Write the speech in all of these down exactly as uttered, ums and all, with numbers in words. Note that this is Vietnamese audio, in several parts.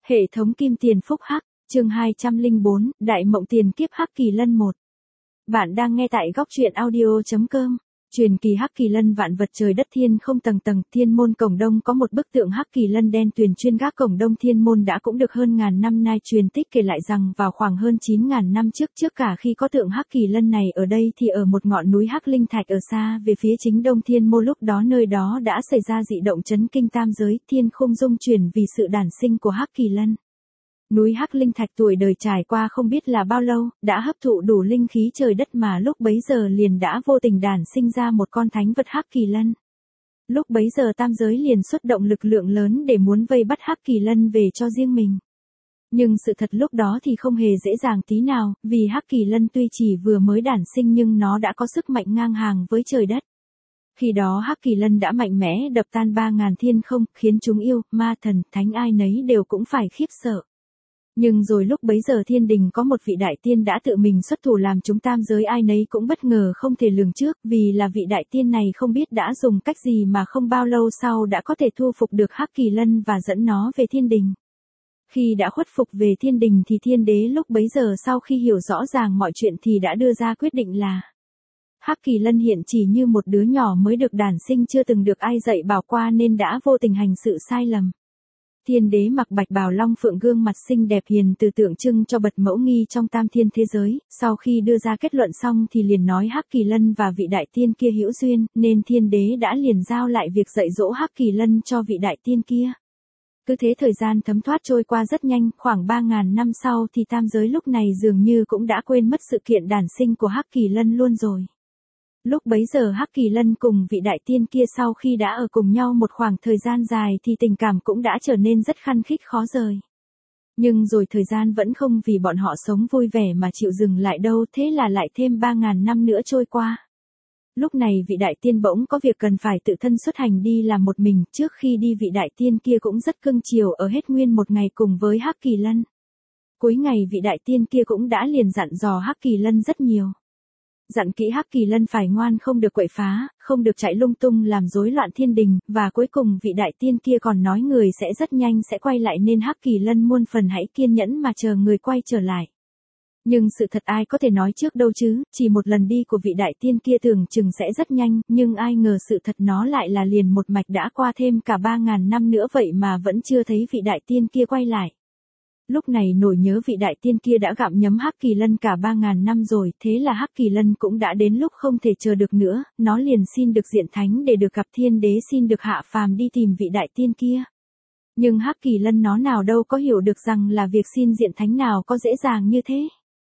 Hệ thống kim tiền phúc hắc, chương hai trăm lẻ bốn, Đại mộng tiền kiếp Hắc Kỳ Lân một. Bạn đang nghe tại góc truyện audio chấm com. Truyền kỳ Hắc Kỳ Lân vạn vật trời đất thiên không tầng tầng, thiên môn cổng đông có một bức tượng Hắc Kỳ Lân đen tuyền chuyên gác cổng đông thiên môn đã cũng được hơn ngàn năm nay. Truyền tích kể lại rằng vào khoảng hơn chín ngàn năm trước, trước cả khi có tượng Hắc Kỳ Lân này ở đây thì ở một ngọn núi Hắc Linh Thạch ở xa về phía chính đông thiên môn, lúc đó nơi đó đã xảy ra dị động chấn kinh tam giới, thiên không dung chuyển vì sự đản sinh của Hắc Kỳ Lân. Núi Hắc Linh Thạch tuổi đời trải qua không biết là bao lâu, đã hấp thụ đủ linh khí trời đất mà lúc bấy giờ liền đã vô tình đản sinh ra một con thánh vật Hắc Kỳ Lân. Lúc bấy giờ tam giới liền xuất động lực lượng lớn để muốn vây bắt Hắc Kỳ Lân về cho riêng mình. Nhưng sự thật lúc đó thì không hề dễ dàng tí nào, vì Hắc Kỳ Lân tuy chỉ vừa mới đản sinh nhưng nó đã có sức mạnh ngang hàng với trời đất. Khi đó Hắc Kỳ Lân đã mạnh mẽ đập tan ba ngàn thiên không, khiến chúng yêu, ma thần, thánh ai nấy đều cũng phải khiếp sợ. Nhưng rồi lúc bấy giờ thiên đình có một vị đại tiên đã tự mình xuất thủ làm chúng tam giới ai nấy cũng bất ngờ không thể lường trước, vì là vị đại tiên này không biết đã dùng cách gì mà không bao lâu sau đã có thể thu phục được Hắc Kỳ Lân và dẫn nó về thiên đình. Khi đã khuất phục về thiên đình thì thiên đế lúc bấy giờ sau khi hiểu rõ ràng mọi chuyện thì đã đưa ra quyết định là Hắc Kỳ Lân hiện chỉ như một đứa nhỏ mới được đản sinh chưa từng được ai dạy bảo qua nên đã vô tình hành sự sai lầm. Thiên đế mặc bạch bào long phượng, gương mặt xinh đẹp hiền từ tượng trưng cho bậc mẫu nghi trong tam thiên thế giới, sau khi đưa ra kết luận xong thì liền nói Hắc Kỳ Lân và vị đại tiên kia hữu duyên, nên thiên đế đã liền giao lại việc dạy dỗ Hắc Kỳ Lân cho vị đại tiên kia. Cứ thế thời gian thấm thoát trôi qua rất nhanh, khoảng ba ngàn năm sau thì tam giới lúc này dường như cũng đã quên mất sự kiện đản sinh của Hắc Kỳ Lân luôn rồi. Lúc bấy giờ Hắc Kỳ Lân cùng vị đại tiên kia sau khi đã ở cùng nhau một khoảng thời gian dài thì tình cảm cũng đã trở nên rất khăng khít khó rời. Nhưng rồi thời gian vẫn không vì bọn họ sống vui vẻ mà chịu dừng lại đâu, thế là lại thêm ba ngàn năm nữa trôi qua. Lúc này vị đại tiên bỗng có việc cần phải tự thân xuất hành đi làm một mình, trước khi đi vị đại tiên kia cũng rất cưng chiều ở hết nguyên một ngày cùng với Hắc Kỳ Lân. Cuối ngày vị đại tiên kia cũng đã liền dặn dò Hắc Kỳ Lân rất nhiều. Dặn kỹ Hắc Kỳ Lân phải ngoan, không được quậy phá, không được chạy lung tung làm rối loạn thiên đình, và cuối cùng vị đại tiên kia còn nói người sẽ rất nhanh sẽ quay lại nên Hắc Kỳ Lân muôn phần hãy kiên nhẫn mà chờ người quay trở lại. Nhưng sự thật ai có thể nói trước đâu chứ, chỉ một lần đi của vị đại tiên kia tưởng chừng sẽ rất nhanh, nhưng ai ngờ sự thật nó lại là liền một mạch đã qua thêm cả ba ngàn năm nữa vậy mà vẫn chưa thấy vị đại tiên kia quay lại. Lúc này nỗi nhớ vị đại tiên kia đã gặm nhấm Hắc Kỳ Lân cả ba ngàn năm rồi, thế là Hắc Kỳ Lân cũng đã đến lúc không thể chờ được nữa, nó liền xin được diện thánh để được gặp thiên đế, xin được hạ phàm đi tìm vị đại tiên kia. Nhưng Hắc Kỳ Lân nó nào đâu có hiểu được rằng là việc xin diện thánh nào có dễ dàng như thế.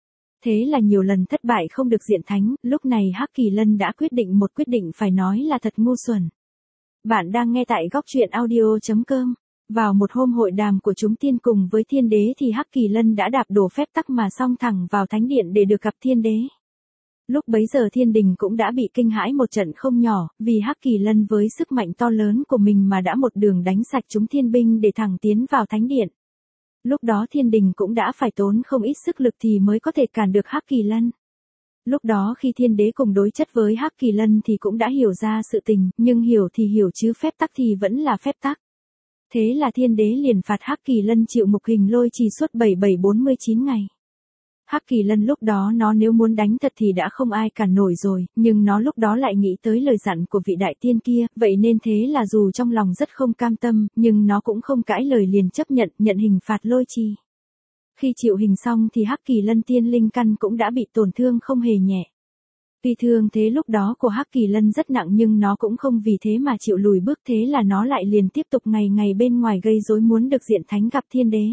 Thế là nhiều lần thất bại không được diện thánh, lúc này Hắc Kỳ Lân đã quyết định một quyết định phải nói là thật ngu xuẩn. Bạn đang nghe tại góc truyện audio chấm com. Vào một hôm hội đàm của chúng tiên cùng với thiên đế thì Hắc Kỳ Lân đã đạp đổ phép tắc mà xông thẳng vào thánh điện để được gặp thiên đế. Lúc bấy giờ thiên đình cũng đã bị kinh hãi một trận không nhỏ, vì Hắc Kỳ Lân với sức mạnh to lớn của mình mà đã một đường đánh sạch chúng thiên binh để thẳng tiến vào thánh điện. Lúc đó thiên đình cũng đã phải tốn không ít sức lực thì mới có thể cản được Hắc Kỳ Lân. Lúc đó khi thiên đế cùng đối chất với Hắc Kỳ Lân thì cũng đã hiểu ra sự tình, nhưng hiểu thì hiểu chứ phép tắc thì vẫn là phép tắc. Thế là thiên đế liền phạt Hắc Kỳ Lân chịu ngục hình lôi trì suốt bảy bảy bốn mươi chín ngày. Hắc Kỳ Lân lúc đó nó nếu muốn đánh thật thì đã không ai cản nổi rồi, nhưng nó lúc đó lại nghĩ tới lời dặn của vị đại tiên kia, vậy nên thế là dù trong lòng rất không cam tâm, nhưng nó cũng không cãi lời liền chấp nhận, nhận hình phạt lôi trì. Khi chịu hình xong thì Hắc Kỳ Lân tiên linh căn cũng đã bị tổn thương không hề nhẹ. Tuy thương thế lúc đó của Hắc Kỳ Lân rất nặng nhưng nó cũng không vì thế mà chịu lùi bước, thế là nó lại liền tiếp tục ngày ngày bên ngoài gây rối muốn được diện thánh gặp thiên đế.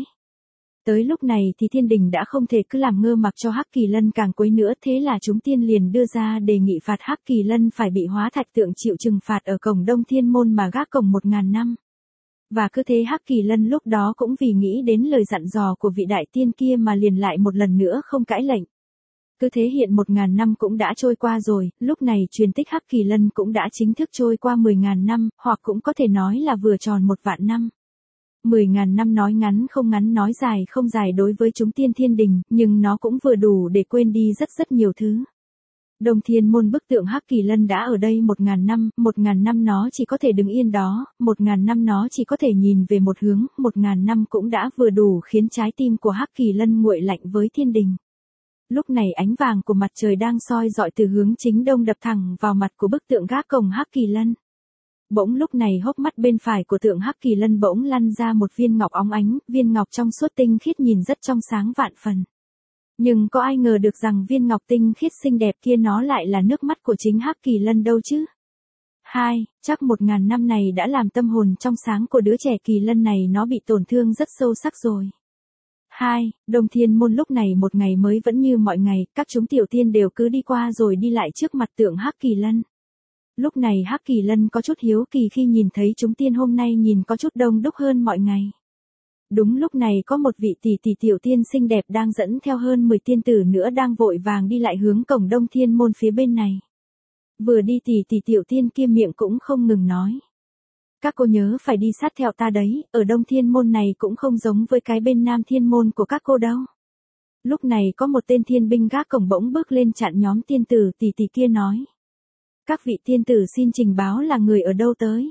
Tới lúc này thì thiên đình đã không thể cứ làm ngơ mặc cho Hắc Kỳ Lân càng quấy nữa, thế là chúng tiên liền đưa ra đề nghị phạt Hắc Kỳ Lân phải bị hóa thạch tượng chịu trừng phạt ở cổng đông thiên môn mà gác cổng một ngàn năm. Và cứ thế Hắc Kỳ Lân lúc đó cũng vì nghĩ đến lời dặn dò của vị đại tiên kia mà liền lại một lần nữa không cãi lệnh. Cứ thế hiện một ngàn năm cũng đã trôi qua rồi, lúc này truyền tích Hắc Kỳ Lân cũng đã chính thức trôi qua mười ngàn năm, hoặc cũng có thể nói là vừa tròn một vạn năm. Mười ngàn năm nói ngắn không ngắn, nói dài không dài đối với chúng tiên thiên đình, nhưng nó cũng vừa đủ để quên đi rất rất nhiều thứ. Đông Thiên Môn bức tượng Hắc Kỳ Lân đã ở đây một ngàn năm, một ngàn năm nó chỉ có thể đứng yên đó, một ngàn năm nó chỉ có thể nhìn về một hướng, một ngàn năm cũng đã vừa đủ khiến trái tim của Hắc Kỳ Lân nguội lạnh với thiên đình. Lúc này ánh vàng của mặt trời đang soi rọi từ hướng chính đông đập thẳng vào mặt của bức tượng gác cổng Hắc Kỳ Lân. Bỗng lúc này hốc mắt bên phải của tượng Hắc Kỳ Lân bỗng lăn ra một viên ngọc óng ánh, viên ngọc trong suốt tinh khiết nhìn rất trong sáng vạn phần. Nhưng có ai ngờ được rằng viên ngọc tinh khiết xinh đẹp kia nó lại là nước mắt của chính Hắc Kỳ Lân đâu chứ? Hai, chắc một ngàn năm này đã làm tâm hồn trong sáng của đứa trẻ Kỳ Lân này nó bị tổn thương rất sâu sắc rồi. Hai, Đông Thiên Môn lúc này một ngày mới vẫn như mọi ngày, các chúng tiểu tiên đều cứ đi qua rồi đi lại trước mặt tượng Hắc Kỳ Lân. Lúc này Hắc Kỳ Lân có chút hiếu kỳ khi nhìn thấy chúng tiên hôm nay nhìn có chút đông đúc hơn mọi ngày. Đúng lúc này có một vị tỷ tỷ tiểu tiên xinh đẹp đang dẫn theo hơn mười tiên tử nữa đang vội vàng đi lại hướng cổng Đông Thiên Môn phía bên này. Vừa đi tỷ tỷ tiểu tiên kia miệng cũng không ngừng nói. Các cô nhớ phải đi sát theo ta đấy, ở Đông Thiên Môn này cũng không giống với cái bên Nam Thiên Môn của các cô đâu. Lúc này có một tên thiên binh gác cổng bỗng bước lên chặn nhóm tiên tử tỷ tỷ kia nói. Các vị tiên tử xin trình báo là người ở đâu tới.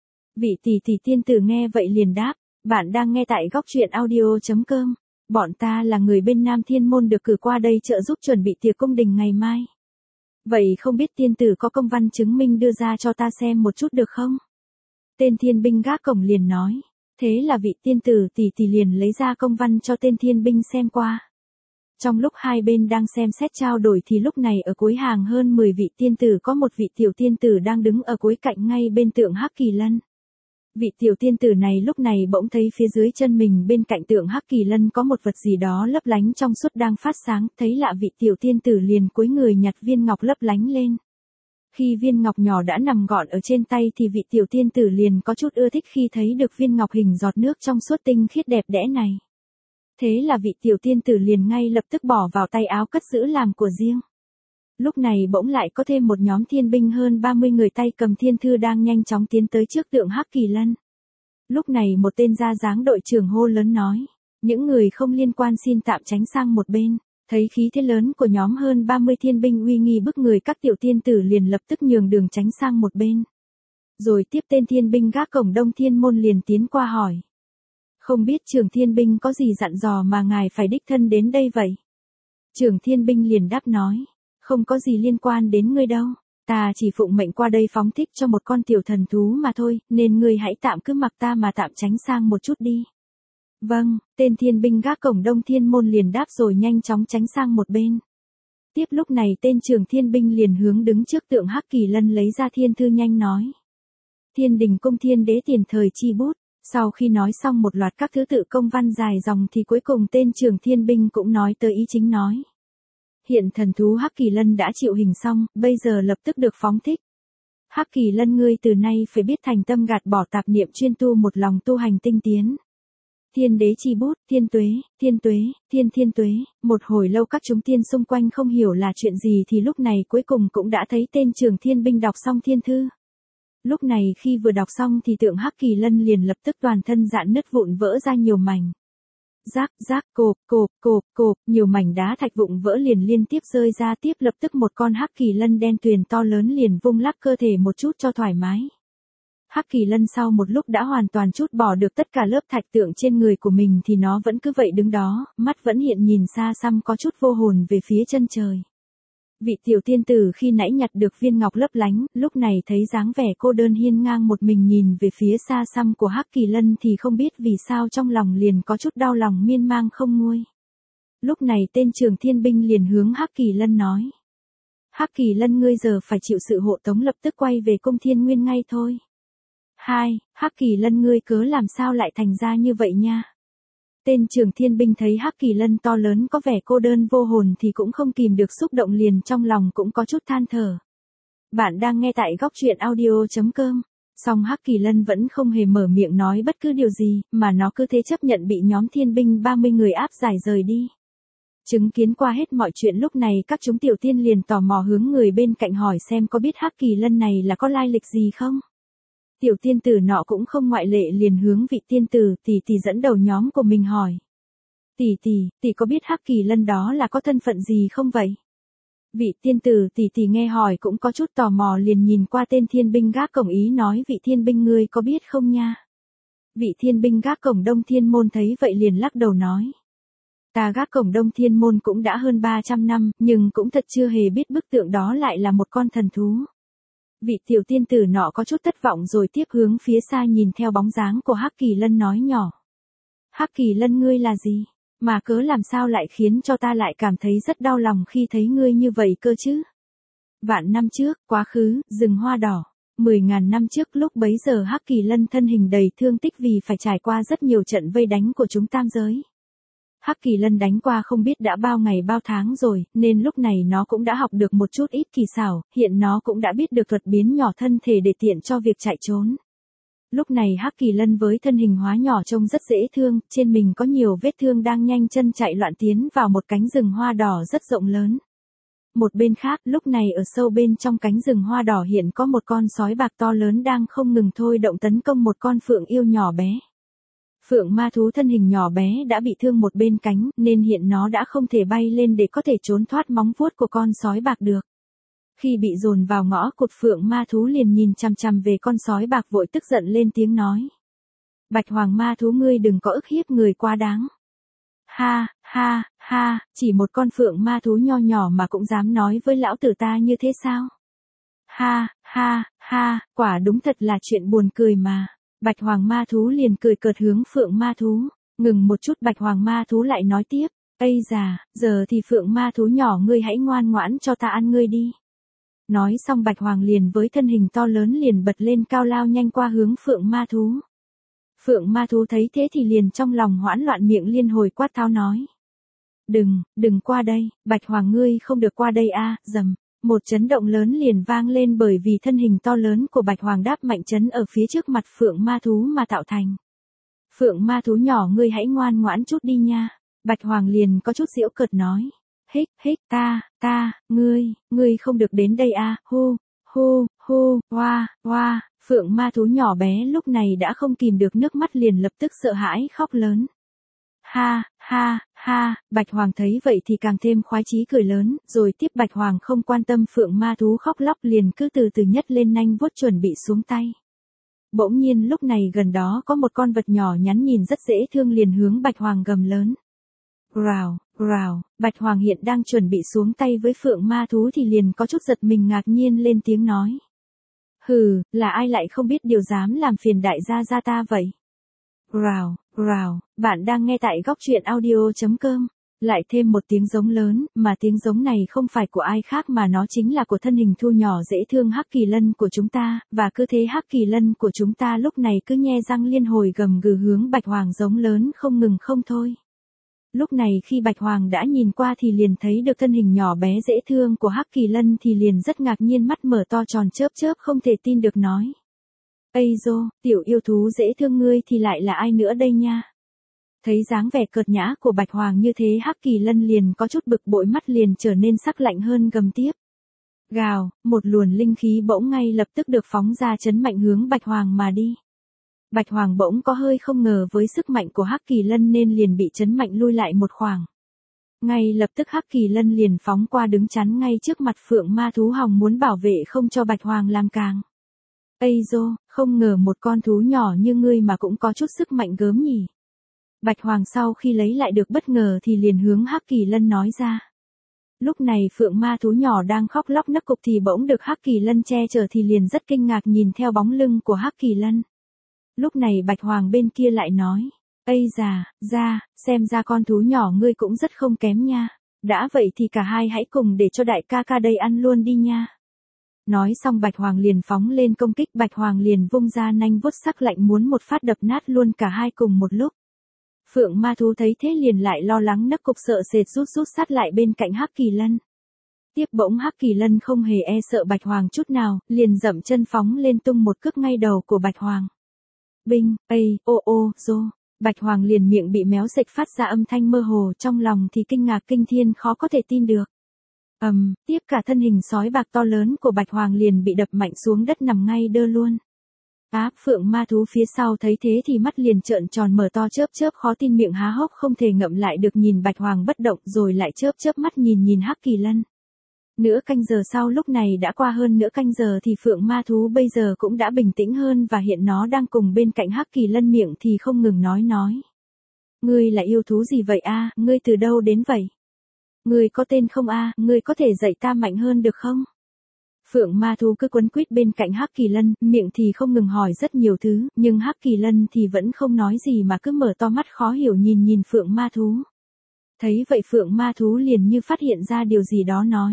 Vị tỷ tỷ tiên tử nghe vậy liền đáp. Bạn đang nghe tại góc truyện audio chấm com. Bọn ta là người bên Nam Thiên Môn được cử qua đây trợ giúp chuẩn bị tiệc cung đình ngày mai. Vậy không biết tiên tử có công văn chứng minh đưa ra cho ta xem một chút được không? Tên thiên binh gác cổng liền nói. Thế là vị tiên tử tỷ tỷ liền lấy ra công văn cho tên thiên binh xem qua. Trong lúc hai bên đang xem xét trao đổi thì lúc này ở cuối hàng hơn mười vị tiên tử có một vị tiểu tiên tử đang đứng ở cuối cạnh ngay bên tượng Hắc Kỳ Lân. Vị tiểu tiên tử này lúc này bỗng thấy phía dưới chân mình bên cạnh tượng Hắc Kỳ Lân có một vật gì đó lấp lánh trong suốt đang phát sáng, thấy lạ vị tiểu tiên tử liền cúi người nhặt viên ngọc lấp lánh lên. Khi viên ngọc nhỏ đã nằm gọn ở trên tay thì vị tiểu tiên tử liền có chút ưa thích khi thấy được viên ngọc hình giọt nước trong suốt tinh khiết đẹp đẽ này. Thế là vị tiểu tiên tử liền ngay lập tức bỏ vào tay áo cất giữ làm của riêng. Lúc này bỗng lại có thêm một nhóm thiên binh hơn ba mươi người tay cầm thiên thư đang nhanh chóng tiến tới trước tượng Hắc Kỳ Lân. Lúc này một tên ra dáng đội trưởng hô lớn nói, những người không liên quan xin tạm tránh sang một bên. Thấy khí thế lớn của nhóm hơn ba mươi thiên binh uy nghi bức người các tiểu tiên tử liền lập tức nhường đường tránh sang một bên. Rồi tiếp tên thiên binh gác cổng Đông Thiên Môn liền tiến qua hỏi. Không biết trưởng thiên binh có gì dặn dò mà ngài phải đích thân đến đây vậy? Trưởng thiên binh liền đáp nói. Không có gì liên quan đến ngươi đâu, ta chỉ phụng mệnh qua đây phóng thích cho một con tiểu thần thú mà thôi, nên ngươi hãy tạm cứ mặc ta mà tạm tránh sang một chút đi. Vâng, tên thiên binh gác cổng Đông Thiên Môn liền đáp rồi nhanh chóng tránh sang một bên. Tiếp lúc này tên trưởng thiên binh liền hướng đứng trước tượng Hắc Kỳ Lân lấy ra thiên thư nhanh nói. Thiên đình cung thiên đế tiền thời chi bút, sau khi nói xong một loạt các thứ tự công văn dài dòng thì cuối cùng tên trưởng thiên binh cũng nói tới ý chính nói. Hiện thần thú Hắc Kỳ Lân đã chịu hình xong, bây giờ lập tức được phóng thích. Hắc Kỳ Lân ngươi từ nay phải biết thành tâm gạt bỏ tạp niệm chuyên tu một lòng tu hành tinh tiến. Thiên đế chi bút, thiên tuế, thiên tuế, thiên thiên tuế, một hồi lâu các chúng tiên xung quanh không hiểu là chuyện gì thì lúc này cuối cùng cũng đã thấy tên trưởng thiên binh đọc xong thiên thư. Lúc này khi vừa đọc xong thì tượng Hắc Kỳ Lân liền lập tức toàn thân rạn nứt vụn vỡ ra nhiều mảnh. Rác, rác, cộp, cộp, cộp, cộp, nhiều mảnh đá thạch vụn vỡ liền liên tiếp rơi ra tiếp lập tức một con Hắc Kỳ Lân đen tuyền to lớn liền vung lắc cơ thể một chút cho thoải mái. Hắc Kỳ Lân sau một lúc đã hoàn toàn trút bỏ được tất cả lớp thạch tượng trên người của mình thì nó vẫn cứ vậy đứng đó, mắt vẫn hiện nhìn xa xăm có chút vô hồn về phía chân trời. Vị tiểu tiên tử khi nãy nhặt được viên ngọc lấp lánh, lúc này thấy dáng vẻ cô đơn hiên ngang một mình nhìn về phía xa xăm của Hắc Kỳ Lân thì không biết vì sao trong lòng liền có chút đau lòng miên man không nguôi. Lúc này tên trưởng thiên binh liền hướng Hắc Kỳ Lân nói. Hắc Kỳ Lân ngươi giờ phải chịu sự hộ tống lập tức quay về cung thiên nguyên ngay thôi. Hai, Hắc Kỳ Lân ngươi cớ làm sao lại thành ra như vậy nha. Tên trưởng thiên binh thấy Hắc Kỳ Lân to lớn có vẻ cô đơn vô hồn thì cũng không kìm được xúc động liền trong lòng cũng có chút than thở. Bạn đang nghe tại góc truyện audio chấm com. Song Hắc Kỳ Lân vẫn không hề mở miệng nói bất cứ điều gì, mà nó cứ thế chấp nhận bị nhóm thiên binh ba mươi người áp giải rời đi. Chứng kiến qua hết mọi chuyện lúc này các chúng tiểu tiên liền tò mò hướng người bên cạnh hỏi xem có biết Hắc Kỳ Lân này là có lai lịch gì không. Tiểu tiên tử nọ cũng không ngoại lệ liền hướng vị tiên tử tỷ tỷ dẫn đầu nhóm của mình hỏi. Tỷ tỷ, tỷ có biết Hắc Kỳ Lân đó là có thân phận gì không vậy? Vị tiên tử tỷ tỷ nghe hỏi cũng có chút tò mò liền nhìn qua tên thiên binh gác cổng ý nói vị thiên binh ngươi có biết không nha. Vị thiên binh gác cổng Đông Thiên Môn thấy vậy liền lắc đầu nói. Ta gác cổng Đông Thiên Môn cũng đã hơn ba trăm năm, nhưng cũng thật chưa hề biết bức tượng đó lại là một con thần thú. Vị tiểu tiên tử nọ có chút thất vọng rồi tiếp hướng phía xa nhìn theo bóng dáng của Hắc Kỳ Lân nói nhỏ. Hắc Kỳ Lân ngươi là gì? Mà cớ làm sao lại khiến cho ta lại cảm thấy rất đau lòng khi thấy ngươi như vậy cơ chứ? Vạn năm trước, quá khứ, rừng hoa đỏ. Mười ngàn năm trước lúc bấy giờ Hắc Kỳ Lân thân hình đầy thương tích vì phải trải qua rất nhiều trận vây đánh của chúng tam giới. Hắc Kỳ Lân đánh qua không biết đã bao ngày bao tháng rồi, nên lúc này nó cũng đã học được một chút ít kỳ xảo, hiện nó cũng đã biết được thuật biến nhỏ thân thể để tiện cho việc chạy trốn. Lúc này Hắc Kỳ Lân với thân hình hóa nhỏ trông rất dễ thương, trên mình có nhiều vết thương đang nhanh chân chạy loạn tiến vào một cánh rừng hoa đỏ rất rộng lớn. Một bên khác, lúc này ở sâu bên trong cánh rừng hoa đỏ hiện có một con sói bạc to lớn đang không ngừng thôi động tấn công một con phượng yêu nhỏ bé. Phượng ma thú thân hình nhỏ bé đã bị thương một bên cánh, nên hiện nó đã không thể bay lên để có thể trốn thoát móng vuốt của con sói bạc được. Khi bị dồn vào ngõ cụt phượng ma thú liền nhìn chằm chằm về con sói bạc vội tức giận lên tiếng nói. Bạch hoàng ma thú ngươi đừng có ức hiếp người quá đáng. Ha, ha, ha, chỉ một con phượng ma thú nho nhỏ mà cũng dám nói với lão tử ta như thế sao? Ha, ha, ha, quả đúng thật là chuyện buồn cười mà. Bạch hoàng ma thú liền cười cợt hướng phượng ma thú, ngừng một chút bạch hoàng ma thú lại nói tiếp, ây già, giờ thì phượng ma thú nhỏ ngươi hãy ngoan ngoãn cho ta ăn ngươi đi. Nói xong bạch hoàng liền với thân hình to lớn liền bật lên cao lao nhanh qua hướng phượng ma thú. Phượng ma thú thấy thế thì liền trong lòng hoảng loạn miệng liên hồi quát tháo nói. Đừng, đừng qua đây, bạch hoàng ngươi không được qua đây a, dầm. Một chấn động lớn liền vang lên bởi vì thân hình to lớn của bạch hoàng đáp mạnh chấn ở phía trước mặt phượng ma thú mà tạo thành. Phượng ma thú nhỏ ngươi hãy ngoan ngoãn chút đi nha. Bạch hoàng liền có chút giễu cợt nói. Hích, hích, ta, ta, ngươi, ngươi không được đến đây a, hu, hu, hu, hoa, hoa. Phượng ma thú nhỏ bé lúc này đã không kìm được nước mắt liền lập tức sợ hãi khóc lớn. Ha, ha, ha, Bạch Hoàng thấy vậy thì càng thêm khoái chí cười lớn, rồi tiếp Bạch Hoàng không quan tâm phượng ma thú khóc lóc liền cứ từ từ nhất lên nanh vuốt chuẩn bị xuống tay. Bỗng nhiên lúc này gần đó có một con vật nhỏ nhắn nhìn rất dễ thương liền hướng Bạch Hoàng gầm lớn. Rào, rào, Bạch Hoàng hiện đang chuẩn bị xuống tay với phượng ma thú thì liền có chút giật mình ngạc nhiên lên tiếng nói. Hừ, là ai lại không biết điều dám làm phiền đại gia gia ta vậy? Rào, rào, bạn đang nghe tại góc truyện audio chấm com. Lại thêm một tiếng giống lớn, mà tiếng giống này không phải của ai khác mà nó chính là của thân hình thu nhỏ dễ thương Hắc Kỳ Lân của chúng ta, và cứ thế Hắc Kỳ Lân của chúng ta lúc này cứ nhe răng liên hồi gầm gừ hướng Bạch Hoàng giống lớn không ngừng không thôi. Lúc này khi Bạch Hoàng đã nhìn qua thì liền thấy được thân hình nhỏ bé dễ thương của Hắc Kỳ Lân thì liền rất ngạc nhiên mắt mở to tròn chớp chớp không thể tin được nói. Ây dô, tiểu yêu thú dễ thương ngươi thì lại là ai nữa đây nha? Thấy dáng vẻ cợt nhã của Bạch Hoàng như thế Hắc Kỳ Lân liền có chút bực bội mắt liền trở nên sắc lạnh hơn gầm tiếp. Gào, một luồn linh khí bỗng ngay lập tức được phóng ra chấn mạnh hướng Bạch Hoàng mà đi. Bạch Hoàng bỗng có hơi không ngờ với sức mạnh của Hắc Kỳ Lân nên liền bị chấn mạnh lui lại một khoảng. Ngay lập tức Hắc Kỳ Lân liền phóng qua đứng chắn ngay trước mặt phượng ma thú hòng muốn bảo vệ không cho Bạch Hoàng làm càng. Ây dô, không ngờ một con thú nhỏ như ngươi mà cũng có chút sức mạnh gớm nhỉ. Bạch Hoàng sau khi lấy lại được bất ngờ thì liền hướng Hắc Kỳ Lân nói ra. Lúc này phượng ma thú nhỏ đang khóc lóc nấc cục thì bỗng được Hắc Kỳ Lân che chở thì liền rất kinh ngạc nhìn theo bóng lưng của Hắc Kỳ Lân. Lúc này Bạch Hoàng bên kia lại nói. Ây già, ra, xem ra con thú nhỏ ngươi cũng rất không kém nha. Đã vậy thì cả hai hãy cùng để cho đại ca ca đây ăn luôn đi nha. Nói xong Bạch Hoàng liền phóng lên công kích Bạch Hoàng liền vung ra nanh vuốt sắc lạnh muốn một phát đập nát luôn cả hai cùng một lúc. Phượng ma thú thấy thế liền lại lo lắng nấc cục sợ sệt rút rút sát lại bên cạnh Hắc Kỳ Lân. Tiếp bỗng Hắc Kỳ Lân không hề e sợ Bạch Hoàng chút nào, liền dậm chân phóng lên tung một cước ngay đầu của Bạch Hoàng. Binh, ây, ô ô, rô. Bạch Hoàng liền miệng bị méo sệch phát ra âm thanh mơ hồ trong lòng thì kinh ngạc kinh thiên khó có thể tin được. Ầm, um, tiếp cả thân hình sói bạc to lớn của Bạch Hoàng liền bị đập mạnh xuống đất nằm ngay đơ luôn. Á, phượng ma thú phía sau thấy thế thì mắt liền trợn tròn mở to chớp chớp khó tin miệng há hốc không thể ngậm lại được nhìn Bạch Hoàng bất động rồi lại chớp chớp mắt nhìn nhìn Hắc Kỳ Lân. Nửa canh giờ sau lúc này đã qua hơn nửa canh giờ thì phượng ma thú bây giờ cũng đã bình tĩnh hơn và hiện nó đang cùng bên cạnh Hắc Kỳ Lân miệng thì không ngừng nói nói. Ngươi là yêu thú gì vậy a? Ngươi từ đâu đến vậy? Ngươi có tên không a? Ngươi có thể dạy ta mạnh hơn được không? Phượng ma thú cứ quấn quýt bên cạnh Hắc Kỳ Lân, miệng thì không ngừng hỏi rất nhiều thứ, nhưng Hắc Kỳ Lân thì vẫn không nói gì mà cứ mở to mắt khó hiểu nhìn nhìn Phượng ma thú. Thấy vậy Phượng ma thú liền như phát hiện ra điều gì đó nói.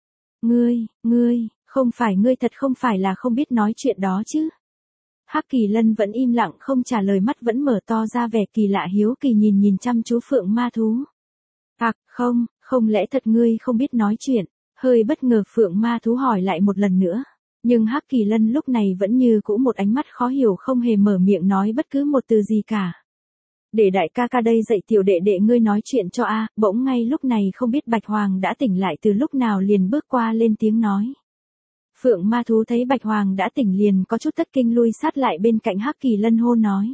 Ngươi, ngươi, không phải ngươi thật không phải là không biết nói chuyện đó chứ? Hắc Kỳ Lân vẫn im lặng không trả lời, mắt vẫn mở to ra vẻ kỳ lạ hiếu kỳ nhìn nhìn chăm chú Phượng ma thú. À, không, không lẽ thật ngươi không biết nói chuyện? Hơi bất ngờ Phượng ma thú hỏi lại một lần nữa. Nhưng Hắc Kỳ Lân lúc này vẫn như cũ một ánh mắt khó hiểu không hề mở miệng nói bất cứ một từ gì cả. Để đại ca ca đây dạy tiểu đệ đệ ngươi nói chuyện cho a. Bỗng ngay lúc này không biết Bạch Hoàng đã tỉnh lại từ lúc nào liền bước qua lên tiếng nói. Phượng ma thú thấy Bạch Hoàng đã tỉnh liền có chút thất kinh lui sát lại bên cạnh Hắc Kỳ Lân hô nói.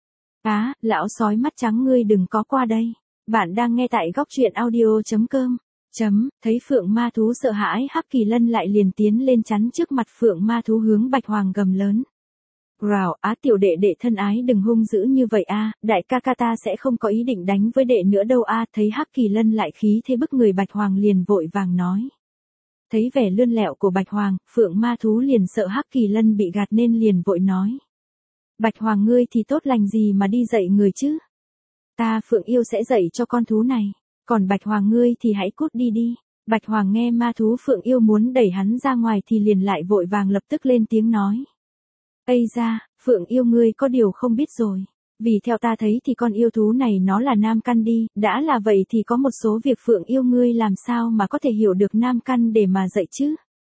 Á, lão sói mắt trắng ngươi đừng có qua đây. Bạn đang nghe tại góc truyện audio chấm com. Chấm, thấy Phượng ma thú sợ hãi Hắc Kỳ Lân lại liền tiến lên chắn trước mặt Phượng ma thú hướng Bạch Hoàng gầm lớn. Rào, á tiểu đệ đệ thân ái đừng hung dữ như vậy a, đại ca ca ta sẽ không có ý định đánh với đệ nữa đâu a. Thấy Hắc Kỳ Lân lại khí thế bức người Bạch Hoàng liền vội vàng nói. Thấy vẻ lươn lẹo của Bạch Hoàng, Phượng ma thú liền sợ Hắc Kỳ Lân bị gạt nên liền vội nói. Bạch Hoàng ngươi thì tốt lành gì mà đi dạy người chứ? Ta Phượng yêu sẽ dạy cho con thú này, còn Bạch Hoàng ngươi thì hãy cút đi đi. Bạch Hoàng nghe ma thú Phượng yêu muốn đẩy hắn ra ngoài thì liền lại vội vàng lập tức lên tiếng nói. Ây da, Phượng yêu ngươi có điều không biết rồi. Vì theo ta thấy thì con yêu thú này nó là nam căn đi, đã là vậy thì có một số việc Phượng yêu ngươi làm sao mà có thể hiểu được nam căn để mà dạy chứ.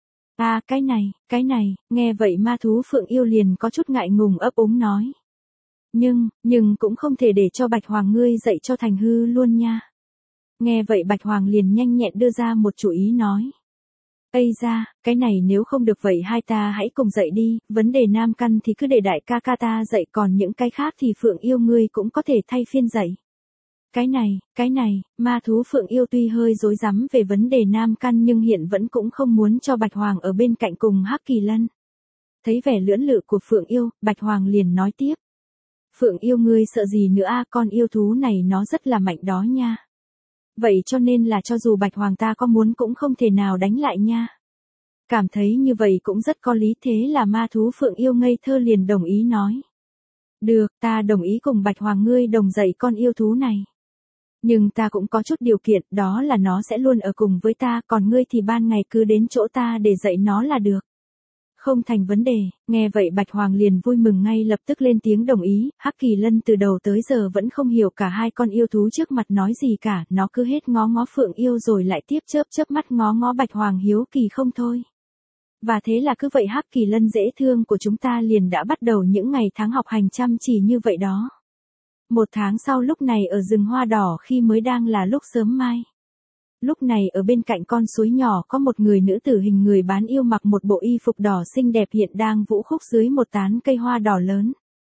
À cái này, cái này, nghe vậy ma thú Phượng yêu liền có chút ngại ngùng ấp úng nói. Nhưng, nhưng cũng không thể để cho Bạch Hoàng ngươi dạy cho thành hư luôn nha. Nghe vậy Bạch Hoàng liền nhanh nhẹn đưa ra một chủ ý nói. Ây da, cái này nếu không được vậy hai ta hãy cùng dạy đi, vấn đề nam căn thì cứ để đại ca ca ta dạy còn những cái khác thì Phượng yêu ngươi cũng có thể thay phiên dạy. Cái này, cái này, ma thú Phượng yêu tuy hơi rối rắm về vấn đề nam căn nhưng hiện vẫn cũng không muốn cho Bạch Hoàng ở bên cạnh cùng Hắc Kỳ Lân. Thấy vẻ lưỡng lự của Phượng yêu, Bạch Hoàng liền nói tiếp. Phượng yêu ngươi sợ gì nữa a, con yêu thú này nó rất là mạnh đó nha. Vậy cho nên là cho dù Bạch Hoàng ta có muốn cũng không thể nào đánh lại nha. Cảm thấy như vậy cũng rất có lý, thế là ma thú Phượng yêu ngây thơ liền đồng ý nói. Được, ta đồng ý cùng Bạch Hoàng ngươi đồng dạy con yêu thú này. Nhưng ta cũng có chút điều kiện, đó là nó sẽ luôn ở cùng với ta, còn ngươi thì ban ngày cứ đến chỗ ta để dạy nó là được. Không thành vấn đề, nghe vậy Bạch Hoàng liền vui mừng ngay lập tức lên tiếng đồng ý. Hắc Kỳ Lân từ đầu tới giờ vẫn không hiểu cả hai con yêu thú trước mặt nói gì cả, nó cứ hết ngó ngó Phượng yêu rồi lại tiếp chớp chớp mắt ngó ngó Bạch Hoàng hiếu kỳ không thôi. Và thế là cứ vậy Hắc Kỳ Lân dễ thương của chúng ta liền đã bắt đầu những ngày tháng học hành chăm chỉ như vậy đó. Một tháng sau lúc này ở rừng hoa đỏ khi mới đang là lúc sớm mai. Lúc này ở bên cạnh con suối nhỏ có một người nữ tử hình người bán yêu mặc một bộ y phục đỏ xinh đẹp hiện đang vũ khúc dưới một tán cây hoa đỏ lớn.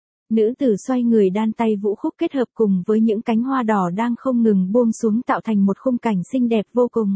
Nữ tử xoay người đan tay vũ khúc kết hợp cùng với những cánh hoa đỏ đang không ngừng buông xuống tạo thành một khung cảnh xinh đẹp vô cùng.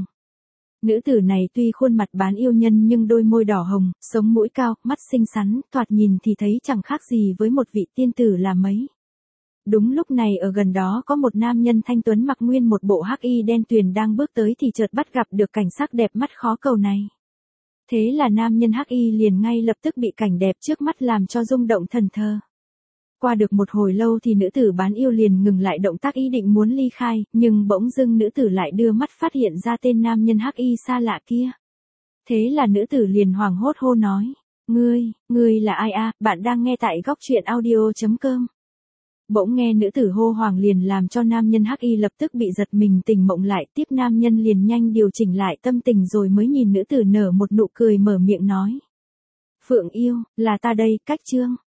Nữ tử này tuy khuôn mặt bán yêu nhân nhưng đôi môi đỏ hồng, sống mũi cao, mắt xinh xắn, thoạt nhìn thì thấy chẳng khác gì với một vị tiên tử là mấy. Đúng lúc này ở gần đó có một nam nhân thanh tuấn mặc nguyên một bộ hắc y đen tuyền đang bước tới thì chợt bắt gặp được cảnh sắc đẹp mắt khó cầu này. Thế là nam nhân hắc y liền ngay lập tức bị cảnh đẹp trước mắt làm cho rung động thần thơ. Qua được một hồi lâu thì nữ tử bán yêu liền ngừng lại động tác ý định muốn ly khai, nhưng bỗng dưng nữ tử lại đưa mắt phát hiện ra tên nam nhân hắc y xa lạ kia. Thế là nữ tử liền hoảng hốt hô nói, ngươi, ngươi là ai a? Bạn đang nghe tại góc truyện audio chấm com. Bỗng nghe nữ tử hô hoảng liền làm cho nam nhân hắc y lập tức bị giật mình tỉnh mộng lại, tiếp nam nhân liền nhanh điều chỉnh lại tâm tình rồi mới nhìn nữ tử nở một nụ cười mở miệng nói. Phượng yêu, là ta đây, Cách Trương.